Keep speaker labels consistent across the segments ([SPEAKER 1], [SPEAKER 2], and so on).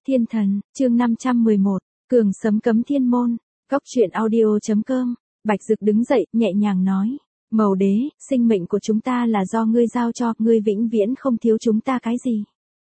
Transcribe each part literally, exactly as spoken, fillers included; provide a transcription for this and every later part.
[SPEAKER 1] Thiên thần, chương năm trăm mười một, Cường sấm cấm thiên môn, góc truyện audio.com, Bạch Dực đứng dậy, nhẹ nhàng nói, Mầu đế, sinh mệnh của chúng ta là do ngươi giao cho, ngươi vĩnh viễn không thiếu chúng ta cái gì.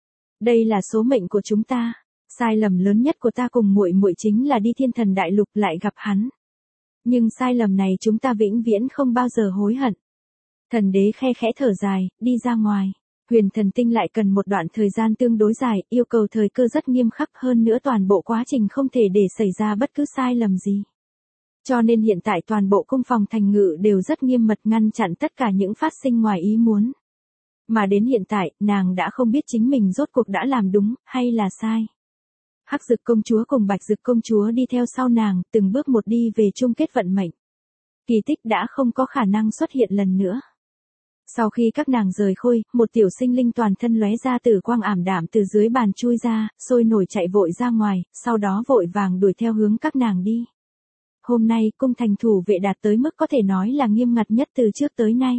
[SPEAKER 1] Đây là số mệnh của chúng ta, sai lầm lớn nhất của ta cùng muội muội chính là đi thiên thần đại lục lại gặp hắn. Nhưng sai lầm này chúng ta vĩnh viễn không bao giờ hối hận. Thần đế khe khẽ thở dài, đi ra ngoài. Huyền thần tinh lại cần một đoạn thời gian tương đối dài, yêu cầu thời cơ rất nghiêm khắc, hơn nữa toàn bộ quá trình không thể để xảy ra bất cứ sai lầm gì. Cho nên hiện tại toàn bộ cung phòng thành ngự đều rất nghiêm mật ngăn chặn tất cả những phát sinh ngoài ý muốn. Mà đến hiện tại, nàng đã không biết chính mình rốt cuộc đã làm đúng, hay là sai. Hắc Dực công chúa cùng Bạch Dực công chúa đi theo sau nàng, từng bước một đi về chung kết vận mệnh. Kỳ tích đã không có khả năng xuất hiện lần nữa. Sau khi các nàng rời khôi, một tiểu sinh linh toàn thân lóe ra tử quang ảm đạm từ dưới bàn chui ra, sôi nổi chạy vội ra ngoài, sau đó vội vàng đuổi theo hướng các nàng đi. Hôm nay, cung thành thủ vệ đạt tới mức có thể nói là nghiêm ngặt nhất từ trước tới nay.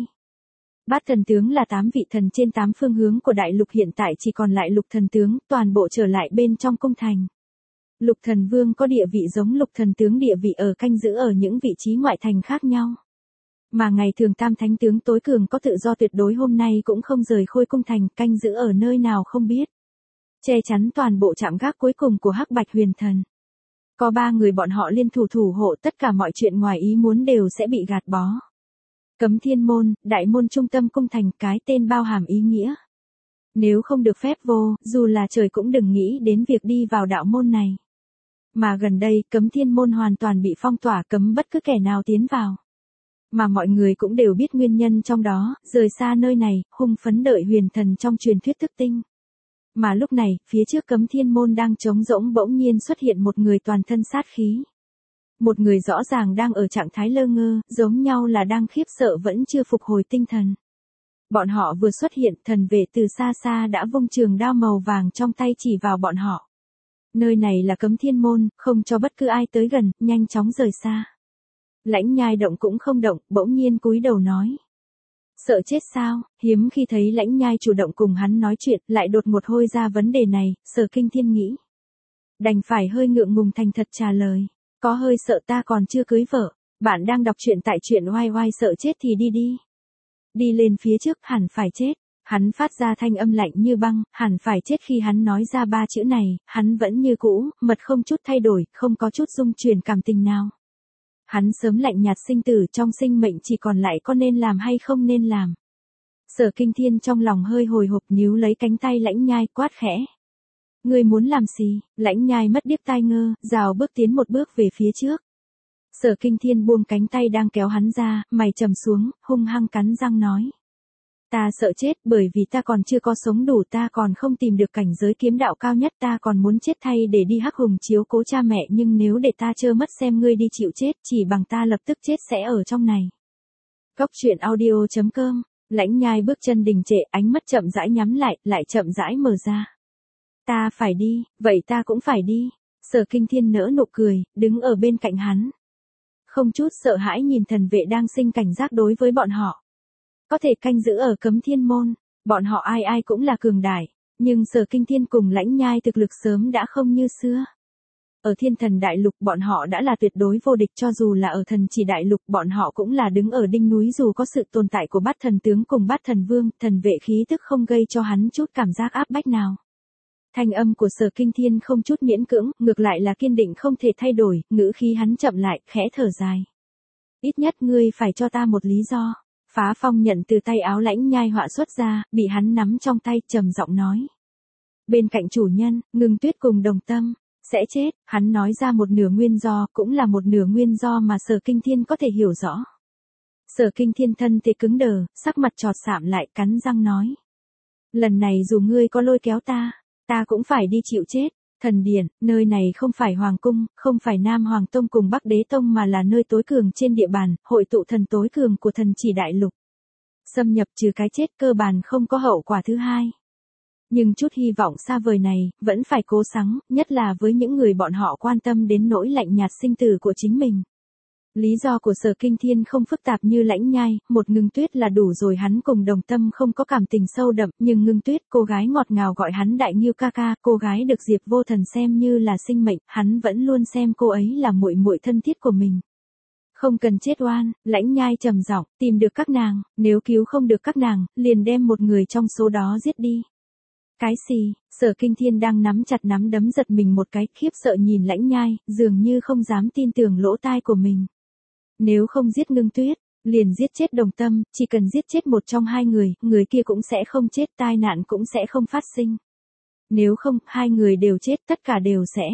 [SPEAKER 1] Bát thần tướng là tám vị thần trên tám phương hướng của đại lục, hiện tại chỉ còn lại lục thần tướng, toàn bộ trở lại bên trong cung thành. Lục thần vương có địa vị giống lục thần tướng địa vị ở canh giữ ở những vị trí ngoại thành khác nhau. Mà ngày thường tam thánh tướng tối cường có tự do tuyệt đối hôm nay cũng không rời khôi cung thành, canh giữ ở nơi nào không biết. Che chắn toàn bộ trạm gác cuối cùng của Hắc Bạch Huyền Thần. Có ba người bọn họ liên thủ thủ hộ, tất cả mọi chuyện ngoài ý muốn đều sẽ bị gạt bó. Cấm thiên môn, đại môn trung tâm cung thành, cái tên bao hàm ý nghĩa. Nếu không được phép vô, dù là trời cũng đừng nghĩ đến việc đi vào đạo môn này. Mà gần đây, cấm thiên môn hoàn toàn bị phong tỏa, cấm bất cứ kẻ nào tiến vào. Mà mọi người cũng đều biết nguyên nhân trong đó, rời xa nơi này, hung phấn đợi huyền thần trong truyền thuyết thức tinh. Mà lúc này, phía trước cấm thiên môn đang trống rỗng bỗng nhiên xuất hiện một người toàn thân sát khí. Một người rõ ràng đang ở trạng thái lơ ngơ, giống nhau là đang khiếp sợ vẫn chưa phục hồi tinh thần. Bọn họ vừa xuất hiện, thần vệ từ xa xa đã vung trường đao màu vàng trong tay chỉ vào bọn họ. Nơi này là cấm thiên môn, không cho bất cứ ai tới gần, nhanh chóng rời xa. Lãnh Nhai động cũng không động, bỗng nhiên cúi đầu nói. Sợ chết sao, hiếm khi thấy Lãnh Nhai chủ động cùng hắn nói chuyện, lại đột ngột hôi ra vấn đề này, Sở Kinh Thiên nghĩ. Đành phải hơi ngượng ngùng thành thật trả lời, có hơi sợ ta còn chưa cưới vợ, bạn đang đọc truyện tại truyện oai oai, sợ chết thì đi đi. Đi lên phía trước, hẳn phải chết, hắn phát ra thanh âm lạnh như băng, hẳn phải chết khi hắn nói ra ba chữ này, hắn vẫn như cũ, mật không chút thay đổi, không có chút dung chuyển cảm tình nào. Hắn sớm lạnh nhạt sinh tử, trong sinh mệnh chỉ còn lại có nên làm hay không nên làm. Sở Kinh Thiên trong lòng hơi hồi hộp, níu lấy cánh tay Lãnh Nhai quát khẽ. Ngươi muốn làm gì? Lãnh Nhai mất điếc tai ngơ, rào bước tiến một bước về phía trước. Sở Kinh Thiên buông cánh tay đang kéo hắn ra, mày trầm xuống, hung hăng cắn răng nói. Ta sợ chết bởi vì ta còn chưa có sống đủ, ta còn không tìm được cảnh giới kiếm đạo cao nhất, ta còn muốn chết thay để đi Hắc Hùng chiếu cố cha mẹ, nhưng nếu để ta trơ mắt xem ngươi đi chịu chết, chỉ bằng ta lập tức chết sẽ ở trong này. Góc truyện audio.com, Lãnh Nhai bước chân đình trệ, ánh mắt chậm rãi nhắm lại, lại chậm rãi mở ra. Ta phải đi, vậy ta cũng phải đi. Sở Kinh Thiên nỡ nụ cười, đứng ở bên cạnh hắn. Không chút sợ hãi nhìn thần vệ đang sinh cảnh giác đối với bọn họ. Có thể canh giữ ở cấm thiên môn, bọn họ ai ai cũng là cường đại, nhưng Sở Kinh Thiên cùng Lãnh Nhai thực lực sớm đã không như xưa. Ở thiên thần đại lục bọn họ đã là tuyệt đối vô địch, cho dù là ở thần chỉ đại lục bọn họ cũng là đứng ở đỉnh núi, dù có sự tồn tại của bát thần tướng cùng bát thần vương, thần vệ khí tức không gây cho hắn chút cảm giác áp bách nào. Thanh âm của Sở Kinh Thiên không chút miễn cưỡng, ngược lại là kiên định không thể thay đổi, ngữ khí hắn chậm lại, khẽ thở dài. Ít nhất ngươi phải cho ta một lý do. Phá Phong nhận từ tay áo Lãnh Nhai họa xuất ra, bị hắn nắm trong tay, trầm giọng nói. Bên cạnh chủ nhân, Ngưng Tuyết cùng Đồng Tâm, sẽ chết, hắn nói ra một nửa nguyên do, cũng là một nửa nguyên do mà Sở Kinh Thiên có thể hiểu rõ. Sở Kinh Thiên thân thể cứng đờ, sắc mặt chòt sạm lại, cắn răng nói. Lần này dù ngươi có lôi kéo ta, ta cũng phải đi chịu chết. Thần điện, nơi này không phải Hoàng Cung, không phải Nam Hoàng Tông cùng Bắc Đế Tông mà là nơi tối cường trên địa bàn, hội tụ thần tối cường của thần chỉ đại lục. Xâm nhập trừ cái chết cơ bản không có hậu quả thứ hai. Nhưng chút hy vọng xa vời này, vẫn phải cố gắng, nhất là với những người bọn họ quan tâm đến nỗi lạnh nhạt sinh tử của chính mình. Lý do của Sở Kinh Thiên không phức tạp như Lãnh Nhai, một Ngưng Tuyết là đủ rồi, hắn cùng Đồng Tâm không có cảm tình sâu đậm, nhưng Ngưng Tuyết, cô gái ngọt ngào gọi hắn Đại Ngưu ca ca, cô gái được Diệp Vô Thần xem như là sinh mệnh, hắn vẫn luôn xem cô ấy là muội muội thân thiết của mình. Không cần chết oan, Lãnh Nhai trầm giọng, tìm được các nàng, nếu cứu không được các nàng, liền đem một người trong số đó giết đi. Cái gì? Sở Kinh Thiên đang nắm chặt nắm đấm giật mình một cái, khiếp sợ nhìn Lãnh Nhai, dường như không dám tin tưởng lỗ tai của mình. Nếu không giết Ngưng Tuyết, liền giết chết Đồng Tâm, chỉ cần giết chết một trong hai người, người kia cũng sẽ không chết, tai nạn cũng sẽ không phát sinh. Nếu không, hai người đều chết, tất cả đều sẽ.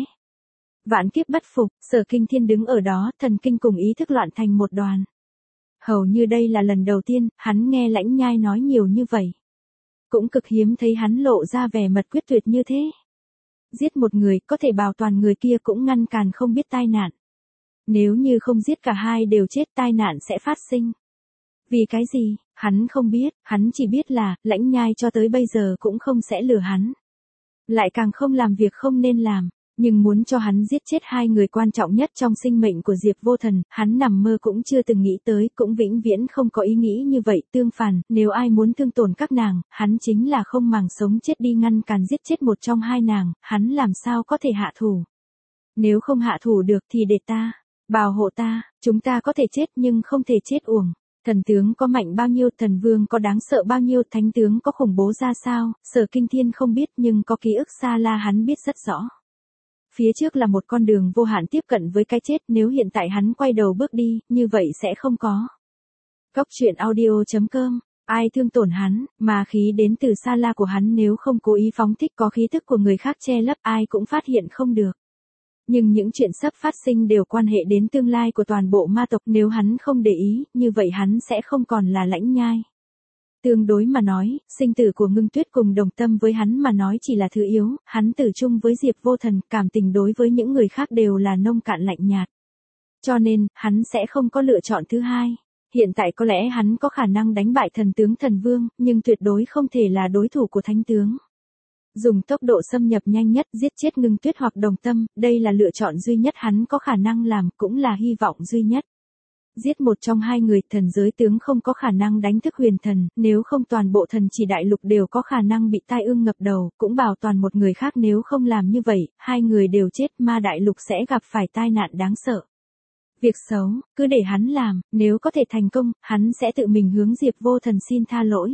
[SPEAKER 1] Vạn kiếp bất phục, Sở Kinh Thiên đứng ở đó, thần kinh cùng ý thức loạn thành một đoàn. Hầu như đây là lần đầu tiên, hắn nghe Lãnh Nhai nói nhiều như vậy. Cũng cực hiếm thấy hắn lộ ra vẻ mật quyết tuyệt như thế. Giết một người, có thể bảo toàn người kia cũng ngăn cản không biết tai nạn. Nếu như không giết cả hai đều chết, tai nạn sẽ phát sinh. Vì cái gì, hắn không biết, hắn chỉ biết là, Lãnh Nhai cho tới bây giờ cũng không sẽ lừa hắn. Lại càng không làm việc không nên làm. Nhưng muốn cho hắn giết chết hai người quan trọng nhất trong sinh mệnh của Diệp Vô Thần, hắn nằm mơ cũng chưa từng nghĩ tới, cũng vĩnh viễn không có ý nghĩ như vậy. Tương phản, nếu ai muốn thương tổn các nàng, hắn chính là không màng sống chết đi ngăn cản giết chết một trong hai nàng, hắn làm sao có thể hạ thủ. Nếu không hạ thủ được thì để ta, bảo hộ ta, chúng ta có thể chết nhưng không thể chết uổng. Thần tướng có mạnh bao nhiêu, thần vương có đáng sợ bao nhiêu, thánh tướng có khủng bố ra sao, Sở Kinh Thiên không biết nhưng có ký ức xa la hắn biết rất rõ. Phía trước là một con đường vô hạn tiếp cận với cái chết, nếu hiện tại hắn quay đầu bước đi, như vậy sẽ không có. Cốc truyện audio chấm com, ai thương tổn hắn, mà khí đến từ xa la của hắn nếu không cố ý phóng thích có khí thức của người khác che lấp ai cũng phát hiện không được. Nhưng những chuyện sắp phát sinh đều quan hệ đến tương lai của toàn bộ ma tộc, nếu hắn không để ý, như vậy hắn sẽ không còn là Lãnh Nhai. Tương đối mà nói, sinh tử của Ngưng Tuyết cùng Đồng Tâm với hắn mà nói chỉ là thứ yếu, hắn tử chung với Diệp Vô Thần, cảm tình đối với những người khác đều là nông cạn lạnh nhạt. Cho nên, hắn sẽ không có lựa chọn thứ hai. Hiện tại có lẽ hắn có khả năng đánh bại thần tướng thần vương, nhưng tuyệt đối không thể là đối thủ của thánh tướng. Dùng tốc độ xâm nhập nhanh nhất giết chết Ngưng Tuyết hoặc Đồng Tâm, đây là lựa chọn duy nhất hắn có khả năng làm, cũng là hy vọng duy nhất. Giết một trong hai người, thần giới tướng không có khả năng đánh thức huyền thần, nếu không toàn bộ thần chỉ đại lục đều có khả năng bị tai ương ngập đầu, cũng bảo toàn một người khác, nếu không làm như vậy, hai người đều chết, ma đại lục sẽ gặp phải tai nạn đáng sợ. Việc xấu, cứ để hắn làm, nếu có thể thành công, hắn sẽ tự mình hướng Diệp Vô Thần xin tha lỗi.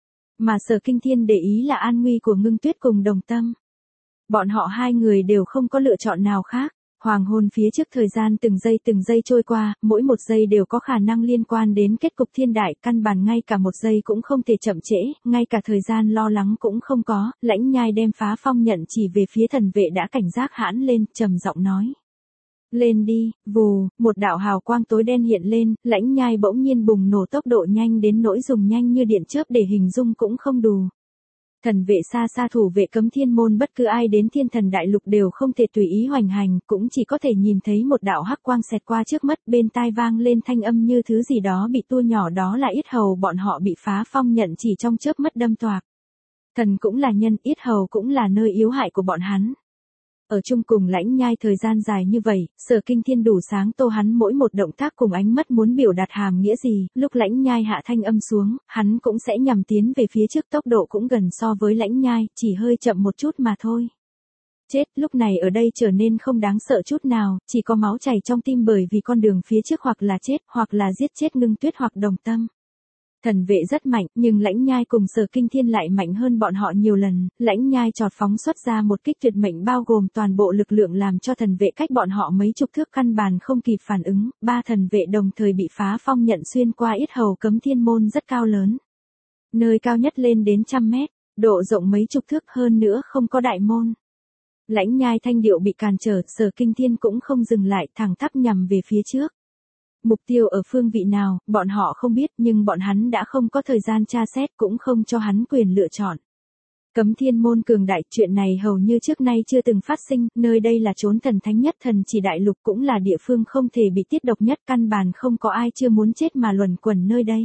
[SPEAKER 1] Mà Sở Kinh Thiên để ý là an nguy của Ngưng Tuyết cùng Đồng Tâm. Bọn họ hai người đều không có lựa chọn nào khác. Hoàng hôn phía trước, thời gian từng giây từng giây trôi qua, mỗi một giây đều có khả năng liên quan đến kết cục thiên đại, căn bản ngay cả một giây cũng không thể chậm trễ, ngay cả thời gian lo lắng cũng không có. Lãnh Nhai đem phá phong nhận chỉ về phía thần vệ đã cảnh giác hãn lên, trầm giọng nói. Lên đi, vù, một đạo hào quang tối đen hiện lên, Lãnh Nhai bỗng nhiên bùng nổ tốc độ nhanh đến nỗi dùng nhanh như điện chớp để hình dung cũng không đủ. Thần vệ xa xa thủ vệ cấm thiên môn, bất cứ ai đến thiên thần đại lục đều không thể tùy ý hoành hành, cũng chỉ có thể nhìn thấy một đạo hắc quang xẹt qua trước mắt, bên tai vang lên thanh âm như thứ gì đó bị tua nhỏ, đó là yết hầu bọn họ bị phá phong nhận chỉ trong chớp mắt đâm toạc. Thần cũng là nhân, yết hầu cũng là nơi yếu hại của bọn hắn. Ở chung cùng Lãnh Nhai thời gian dài như vậy, Sở Kinh Thiên đủ sáng tô hắn mỗi một động tác cùng ánh mắt muốn biểu đạt hàm nghĩa gì, lúc Lãnh Nhai hạ thanh âm xuống, hắn cũng sẽ nhằm tiến về phía trước, tốc độ cũng gần so với Lãnh Nhai, chỉ hơi chậm một chút mà thôi. Chết, lúc này ở đây trở nên không đáng sợ chút nào, chỉ có máu chảy trong tim bởi vì con đường phía trước hoặc là chết, hoặc là giết chết Ngưng Tuyết hoặc Đồng Tâm. Thần vệ rất mạnh, nhưng Lãnh Nhai cùng Sở Kinh Thiên lại mạnh hơn bọn họ nhiều lần, Lãnh Nhai chọt phóng xuất ra một kích tuyệt mệnh bao gồm toàn bộ lực lượng làm cho thần vệ cách bọn họ mấy chục thước căn bản không kịp phản ứng, ba thần vệ đồng thời bị phá phong nhận xuyên qua yết hầu cấm thiên môn rất cao lớn. Nơi cao nhất lên đến trăm mét, độ rộng mấy chục thước, hơn nữa không có đại môn. Lãnh Nhai thanh điệu bị cản trở, Sở Kinh Thiên cũng không dừng lại, thẳng tắp nhằm về phía trước. Mục tiêu ở phương vị nào, bọn họ không biết, nhưng bọn hắn đã không có thời gian tra xét, cũng không cho hắn quyền lựa chọn. Cấm thiên môn cường đại, chuyện này hầu như trước nay chưa từng phát sinh, nơi đây là chốn thần thánh nhất, thần chỉ đại lục cũng là địa phương không thể bị tiết độc nhất, căn bản không có ai chưa muốn chết mà luẩn quẩn nơi đây.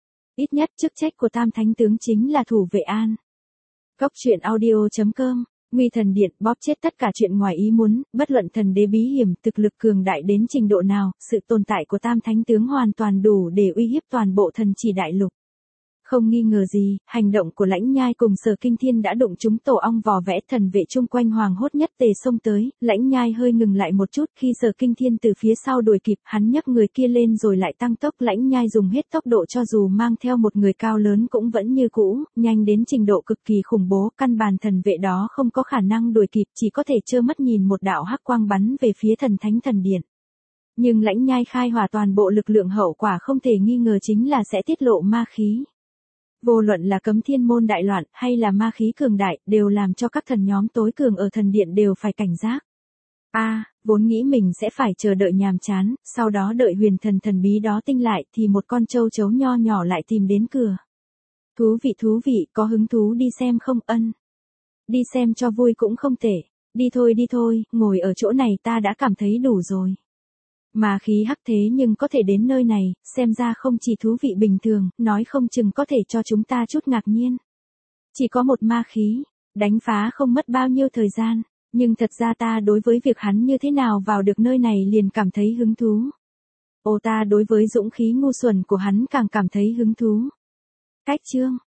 [SPEAKER 1] Ít nhất chức trách của Tam Thánh Tướng chính là thủ vệ an. Cốc truyện audio chấm com Nguy thần điện bóp chết tất cả chuyện ngoài ý muốn, bất luận thần đế bí hiểm, thực lực cường đại đến trình độ nào, sự tồn tại của tam thánh tướng hoàn toàn đủ để uy hiếp toàn bộ thần chỉ đại lục. Không nghi ngờ gì, hành động của Lãnh Nhai cùng Sở Kinh Thiên đã đụng chúng tổ ong vò vẽ, thần vệ chung quanh hoàng hốt nhất tề xông tới, Lãnh Nhai hơi ngừng lại một chút khi Sở Kinh Thiên từ phía sau đuổi kịp, hắn nhấc người kia lên rồi lại tăng tốc, Lãnh Nhai dùng hết tốc độ cho dù mang theo một người cao lớn cũng vẫn như cũ, nhanh đến trình độ cực kỳ khủng bố, căn bản thần vệ đó không có khả năng đuổi kịp, chỉ có thể trơ mắt nhìn một đạo hắc quang bắn về phía thần thánh thần điện. Nhưng Lãnh Nhai khai hỏa toàn bộ lực lượng, hậu quả không thể nghi ngờ chính là sẽ tiết lộ ma khí. Vô luận là cấm thiên môn đại loạn hay là ma khí cường đại, đều làm cho các thần nhóm tối cường ở thần điện đều phải cảnh giác. A, à, vốn nghĩ mình sẽ phải chờ đợi nhàm chán, sau đó đợi huyền thần thần bí đó tinh lại thì một con châu chấu nho nhỏ lại tìm đến cửa. Thú vị thú vị, có hứng thú đi xem không? Ân. Đi xem cho vui cũng không tệ. Đi thôi đi thôi, ngồi ở chỗ này ta đã cảm thấy đủ rồi. Ma khí hắc thế nhưng có thể đến nơi này, xem ra không chỉ thú vị bình thường, nói không chừng có thể cho chúng ta chút ngạc nhiên. Chỉ có một ma khí, đánh phá không mất bao nhiêu thời gian, nhưng thật ra ta đối với việc hắn như thế nào vào được nơi này liền cảm thấy hứng thú. Ô, ta đối với dũng khí ngu xuẩn của hắn càng cảm thấy hứng thú. Cách chương